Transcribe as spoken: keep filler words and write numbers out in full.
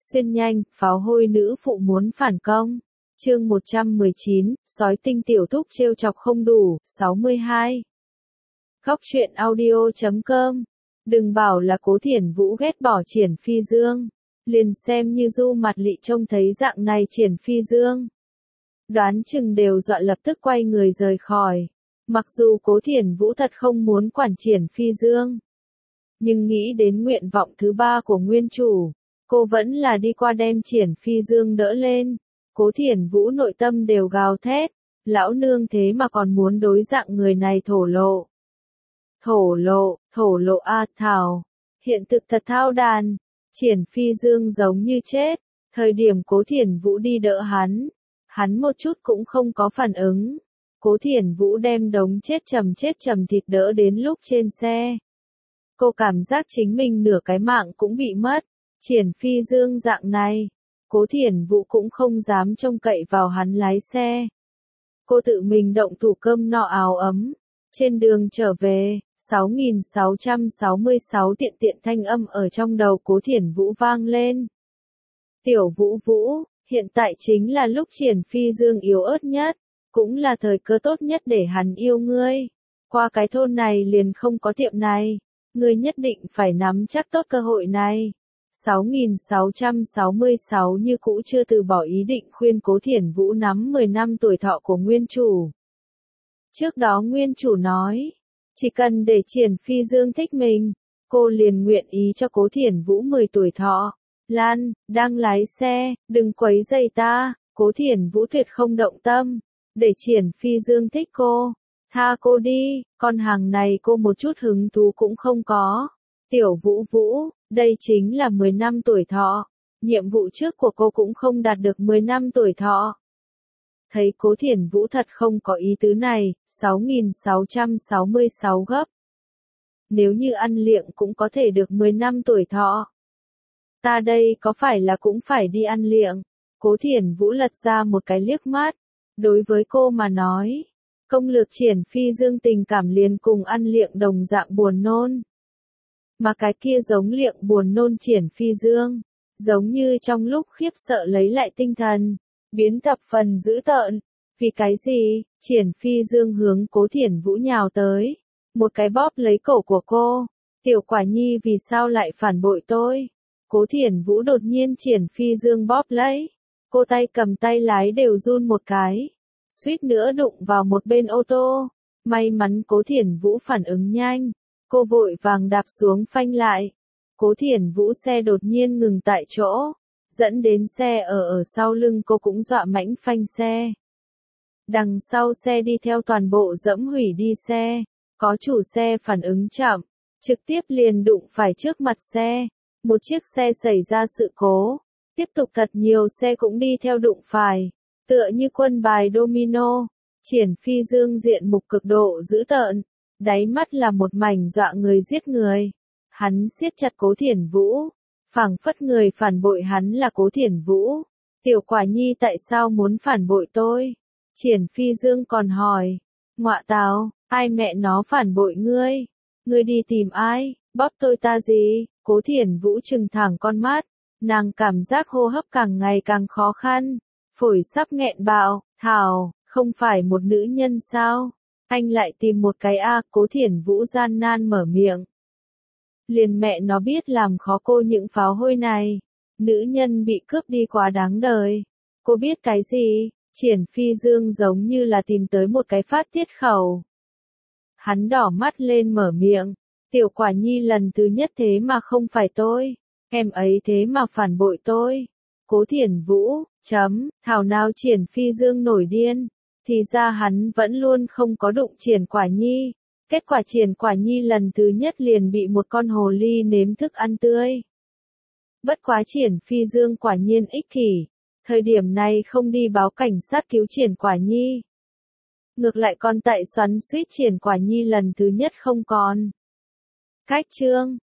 Xuyên nhanh, pháo hôi nữ phụ muốn phản công. Chương một trăm mười chín, sói tinh tiểu thúc trêu chọc không đủ, sáu mươi hai. Góc truyện audio chấm com. Đừng bảo là Cố Thiển Vũ ghét bỏ Triển Phi Dương. Liền xem như Du Mặt Lị trông thấy dạng này Triển Phi Dương. Đoán chừng đều dọa lập tức quay người rời khỏi. Mặc dù Cố Thiển Vũ thật không muốn quản Triển Phi Dương. Nhưng nghĩ đến nguyện vọng thứ ba của nguyên chủ. Cô vẫn là đi qua đem Triển Phi Dương đỡ lên. Cố Thiển Vũ nội tâm đều gào thét. Lão nương thế mà còn muốn đối dạng người này thổ lộ. Thổ lộ, thổ lộ a thảo. Hiện thực thật thao đàn. Triển Phi Dương giống như chết. Thời điểm Cố Thiển Vũ đi đỡ hắn. Hắn một chút cũng không có phản ứng. Cố Thiển Vũ đem đống chết chầm chết chầm thịt đỡ đến lúc trên xe. Cô cảm giác chính mình nửa cái mạng cũng bị mất. Triển Phi Dương dạng này. Cố Thiển Vũ cũng không dám trông cậy vào hắn lái xe. Cô tự mình động thủ cơm no áo ấm. Trên đường trở về, sáu nghìn sáu trăm sáu mươi sáu tiện tiện thanh âm ở trong đầu Cố Thiển Vũ vang lên. Tiểu Vũ Vũ, hiện tại chính là lúc Triển Phi Dương yếu ớt nhất, cũng là thời cơ tốt nhất để hắn yêu ngươi. Qua cái thôn này liền không có tiệm này, ngươi nhất định phải nắm chắc tốt cơ hội này. sáu nghìn sáu trăm sáu mươi sáu như cũ chưa từ bỏ ý định khuyên Cố Thiển Vũ nắm mười năm tuổi thọ của nguyên chủ. Trước đó nguyên chủ nói, chỉ cần để Triển Phi Dương thích mình, cô liền nguyện ý cho Cố Thiển Vũ mười tuổi thọ. Lan, đang lái xe, đừng quấy rầy ta. Cố Thiển Vũ tuyệt không động tâm, để Triển Phi Dương thích cô. Tha cô đi, con hàng này cô một chút hứng thú cũng không có. Tiểu Vũ Vũ, đây chính là mười năm tuổi thọ. Nhiệm vụ trước của cô cũng không đạt được mười năm tuổi thọ. Thấy Cố Thiển Vũ thật không có ý tứ này, sáu nghìn sáu trăm sáu mươi sáu gấp. Nếu như ăn liệng cũng có thể được mười năm tuổi thọ. Ta đây có phải là cũng phải đi ăn liệng? Cố Thiển Vũ lật ra một cái liếc mắt. Đối với cô mà nói, công lược Triển Phi Dương tình cảm liền cùng ăn liệng đồng dạng buồn nôn. Mà cái kia giống liệng buồn nôn Triển Phi Dương, giống như trong lúc khiếp sợ lấy lại tinh thần, biến thập phần dữ tợn. Vì cái gì? Triển Phi Dương hướng Cố Thiển Vũ nhào tới, một cái bóp lấy cổ của cô. Tiểu Quả Nhi vì sao lại phản bội tôi? Cố Thiển Vũ đột nhiên Triển Phi Dương bóp lấy, cô tay cầm tay lái đều run một cái, suýt nữa đụng vào một bên ô tô. May mắn Cố Thiển Vũ phản ứng nhanh, cô vội vàng đạp xuống phanh lại. Cố Thiển Vũ xe đột nhiên ngừng tại chỗ, dẫn đến xe ở ở sau lưng cô cũng dọa mãnh phanh xe. Đằng sau xe đi theo toàn bộ dẫm hủy đi xe, có chủ xe phản ứng chậm, trực tiếp liền đụng phải trước mặt xe. Một chiếc xe xảy ra sự cố, tiếp tục thật nhiều xe cũng đi theo đụng phải, tựa như quân bài domino. Triển Phi Dương diện mục cực độ dữ tợn, đáy mắt là một mảnh dọa người giết người. Hắn siết chặt Cố Thiển Vũ, phảng phất người phản bội hắn là Cố Thiển Vũ. Tiểu Quả Nhi tại sao muốn phản bội tôi? Triển Phi Dương còn hỏi, ngọa tào, ai mẹ nó phản bội ngươi? Ngươi đi tìm ai, bóp tôi ta gì? Cố Thiển Vũ trừng thẳng con mắt, nàng cảm giác hô hấp càng ngày càng khó khăn, phổi sắp nghẹn bạo. Thảo, không phải một nữ nhân sao? Anh lại tìm một cái a? Cố Thiển Vũ gian nan mở miệng. Liền mẹ nó biết làm khó cô những pháo hôi này. Nữ nhân bị cướp đi quá đáng đời. Cô biết cái gì? Triển Phi Dương giống như là tìm tới một cái phát tiết khẩu. Hắn đỏ mắt lên mở miệng. Tiểu Quả Nhi lần thứ nhất thế mà không phải tôi, em ấy thế mà phản bội tôi. Cố Thiển Vũ, chấm, thảo nào Triển Phi Dương nổi điên, thì ra hắn vẫn luôn không có đụng Triển Quả Nhi. Kết quả Triển Quả Nhi lần thứ nhất liền bị một con hồ ly nếm thức ăn tươi. Bất quá Triển Phi Dương quả nhiên ích kỷ, thời điểm này không đi báo cảnh sát cứu Triển Quả Nhi. Ngược lại còn tại xoắn suýt Triển Quả Nhi lần thứ nhất không còn. Cách chương